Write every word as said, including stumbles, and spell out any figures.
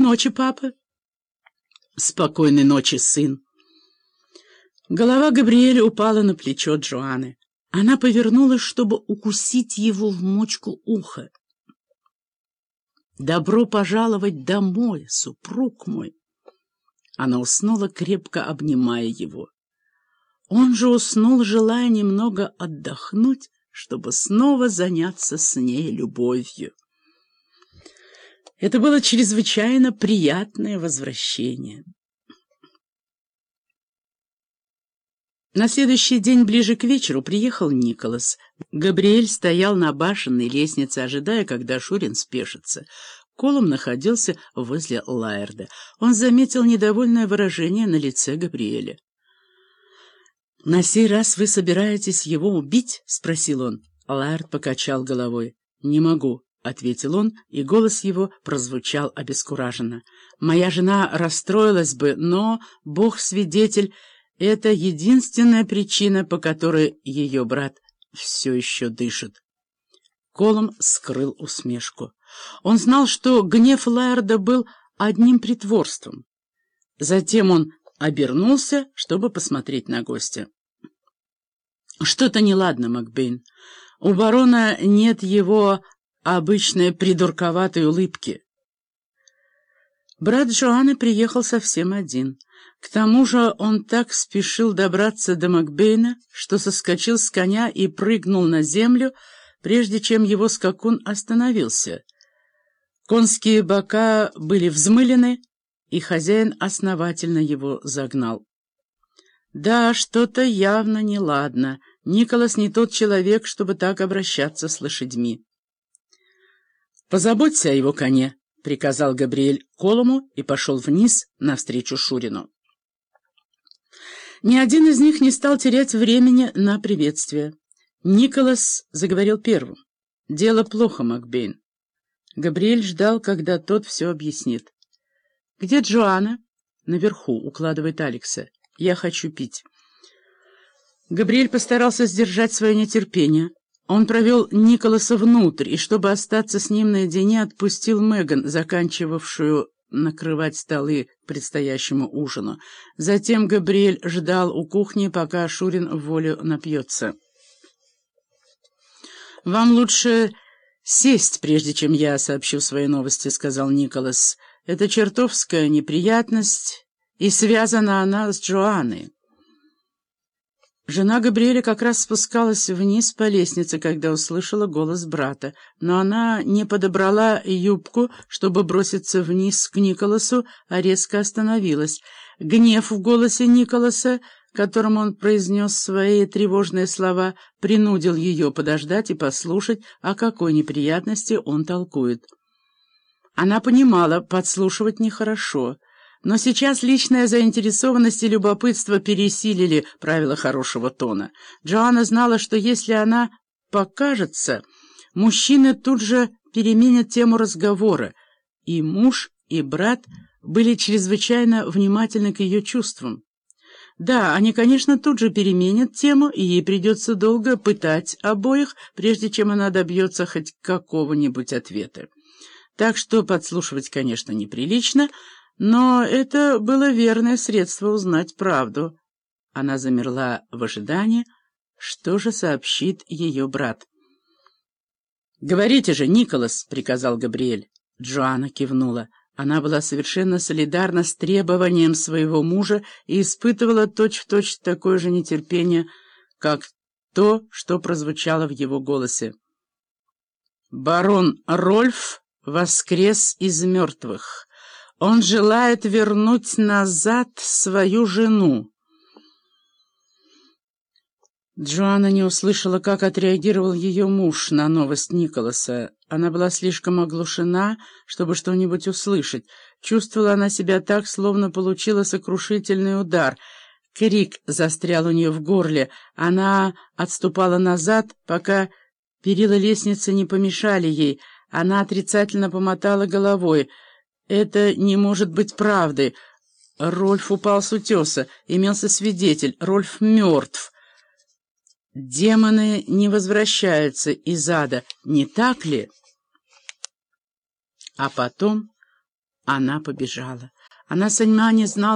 ночи, папа». «Спокойной ночи, сын». Голова Габриэля упала на плечо Джоанны. Она повернулась, чтобы укусить его в мочку уха. «Добро пожаловать домой, супруг мой!» Она уснула, крепко обнимая его. Он же уснул, желая немного отдохнуть, чтобы снова заняться с ней любовью. Это было чрезвычайно приятное возвращение. На следующий день ближе к вечеру приехал Николас. Габриэль стоял на башенной лестнице, ожидая, когда Шурин спешится. Колум находился возле Лаэрда. Он заметил недовольное выражение на лице Габриэля. «На сей раз вы собираетесь его убить?» — спросил он. Лаэрд покачал головой. «Не могу», — ответил он, и голос его прозвучал обескураженно. «Моя жена расстроилась бы, но, Бог свидетель, это единственная причина, по которой ее брат все еще дышит». Колум скрыл усмешку. Он знал, что гнев Лаэрда был одним притворством. Затем он обернулся, чтобы посмотреть на гостя. «Что-то неладно, Макбейн. У барона нет его обычной придурковатой улыбки». Брат Джоанны приехал совсем один. К тому же он так спешил добраться до Макбейна, что соскочил с коня и прыгнул на землю, прежде чем его скакун остановился. Конские бока были взмылены, и хозяин основательно его загнал. Да, что-то явно неладно. Николас не тот человек, чтобы так обращаться с лошадьми. «Позаботься о его коне», — приказал Габриэль Колуму и пошел вниз навстречу Шурину. Ни один из них не стал терять времени на приветствие. Николас заговорил первым. «Дело плохо, Макбейн». Габриэль ждал, когда тот все объяснит. «Где Джоанна?» «Наверху, укладывает Алекса. Я хочу пить». Габриэль постарался сдержать свое нетерпение. Он провел Николаса внутрь, и, чтобы остаться с ним наедине, отпустил Меган, заканчивавшую накрывать столы к предстоящему ужину. Затем Габриэль ждал у кухни, пока Шурин в волю напьется. «Вам лучше сесть, прежде чем я сообщу свои новости», — сказал Николас. «Это чертовская неприятность, и связана она с Джоанной». Жена Габриэля как раз спускалась вниз по лестнице, когда услышала голос брата, но она не подобрала юбку, чтобы броситься вниз к Николасу, а резко остановилась. Гнев в голосе Николаса, которым он произнес свои тревожные слова, принудил ее подождать и послушать, о какой неприятности он толкует. Она понимала, подслушивать нехорошо. Но сейчас личная заинтересованность и любопытство пересилили правила хорошего тона. Джоанна знала, что если она покажется, мужчины тут же переменят тему разговора, и муж, и брат были чрезвычайно внимательны к ее чувствам. Да, они, конечно, тут же переменят тему, и ей придется долго пытать обоих, прежде чем она добьется хоть какого-нибудь ответа. Так что подслушивать, конечно, неприлично, но это было верное средство узнать правду. Она замерла в ожидании, что же сообщит ее брат. «Говорите же, Николас!» — приказал Габриэль. Джоанна кивнула. Она была совершенно солидарна с требованием своего мужа и испытывала точь-в-точь такое же нетерпение, как то, что прозвучало в его голосе. «Барон Рольф воскрес из мертвых. Он желает вернуть назад свою жену». Джоанна не услышала, как отреагировал ее муж на новость Николаса. Она была слишком оглушена, чтобы что-нибудь услышать. Чувствовала она себя так, словно получила сокрушительный удар. Крик застрял у нее в горле. Она отступала назад, пока перила лестницы не помешали ей. Она отрицательно помотала головой. «Это не может быть правдой. Рольф упал с утеса. Имелся свидетель. Рольф мертв. Демоны не возвращаются из ада, не так ли?» А потом Она побежала. Она сама не знала,